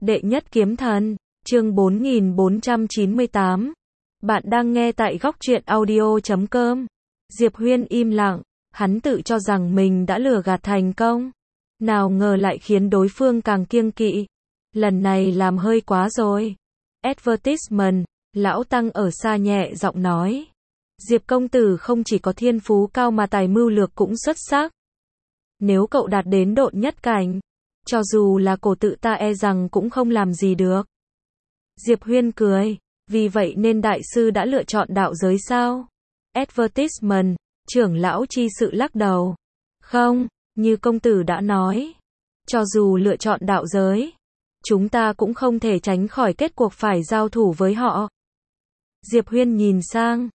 Đệ nhất kiếm thần, chương 4498. Bạn đang nghe tại góc truyện audio.com. Diệp Huyên im lặng, hắn tự cho rằng mình đã lừa gạt thành công. Nào ngờ lại khiến đối phương càng kiêng kỵ. Lần này làm hơi quá rồi. Advertisement, lão tăng ở xa nhẹ giọng nói. Diệp công tử không chỉ có thiên phú cao mà tài mưu lược cũng xuất sắc. Nếu cậu đạt đến độn nhất cảnh, cho dù là cổ tự ta e rằng cũng không làm gì được. Diệp Huyên cười, vì vậy nên đại sư đã lựa chọn đạo giới sao? Advertisement, trưởng lão chi sự lắc đầu. Không, như công tử đã nói, cho dù lựa chọn đạo giới, chúng ta cũng không thể tránh khỏi kết cuộc phải giao thủ với họ. Diệp Huyên nhìn sang,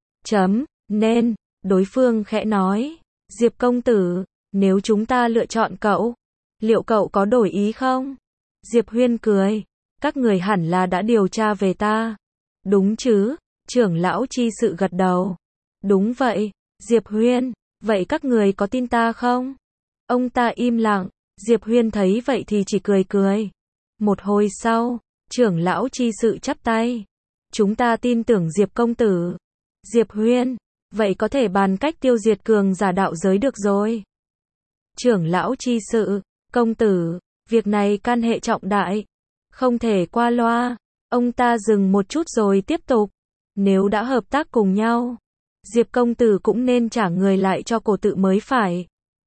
nên, đối phương khẽ nói, Diệp công tử, nếu chúng ta lựa chọn cậu, liệu cậu có đổi ý không? Diệp Huyên cười, các người hẳn là đã điều tra về ta. Đúng chứ? Trưởng lão chi sự gật đầu. Đúng vậy, Diệp Huyên, vậy các người có tin ta không? Ông ta im lặng, Diệp Huyên thấy vậy thì chỉ cười cười. Một hồi sau, trưởng lão chi sự chắp tay. Chúng ta tin tưởng Diệp công tử. Diệp Huyên, vậy có thể bàn cách tiêu diệt cường giả đạo giới được rồi. Trưởng lão chi sự, công tử, việc này can hệ trọng đại, không thể qua loa. Ông ta dừng một chút rồi tiếp tục. Nếu đã hợp tác cùng nhau, Diệp công tử cũng nên trả người lại cho cổ tự mới phải.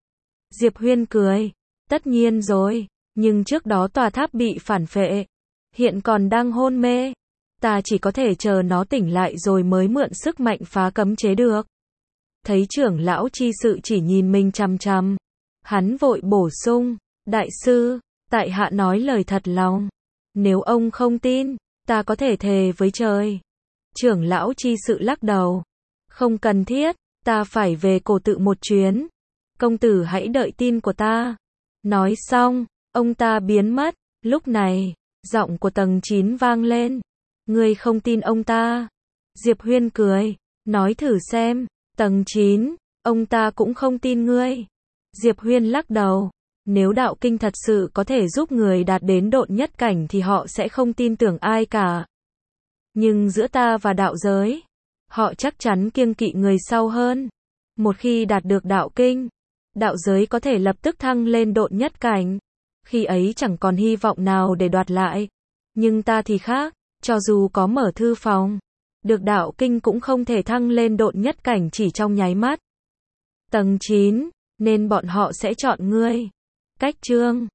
Diệp Huyên cười, tất nhiên rồi, nhưng trước đó tòa tháp bị phản phệ, hiện còn đang hôn mê. Ta chỉ có thể chờ nó tỉnh lại rồi mới mượn sức mạnh phá cấm chế được. Thấy trưởng lão chi sự chỉ nhìn mình chằm chằm, hắn vội bổ sung, đại sư, tại hạ nói lời thật lòng. Nếu ông không tin, ta có thể thề với trời. Trưởng lão chi sự lắc đầu. Không cần thiết, ta phải về cổ tự một chuyến. Công tử hãy đợi tin của ta. Nói xong, ông ta biến mất. Lúc này, giọng của tầng 9 vang lên. Ngươi không tin ông ta? Diệp Huyên cười, nói thử xem. Tầng 9, ông ta cũng không tin ngươi. Diệp Huyên lắc đầu. Nếu đạo kinh thật sự có thể giúp người đạt đến độn nhất cảnh thì họ sẽ không tin tưởng ai cả. Nhưng giữa ta và đạo giới, họ chắc chắn kiêng kỵ người sau hơn. Một khi đạt được đạo kinh, đạo giới có thể lập tức thăng lên độn nhất cảnh. Khi ấy chẳng còn hy vọng nào để đoạt lại. Nhưng ta thì khác, cho dù có mở thư phòng, được đạo kinh cũng không thể thăng lên độn nhất cảnh chỉ trong nháy mắt. Tầng 9, nên bọn họ sẽ chọn ngươi. Cách chương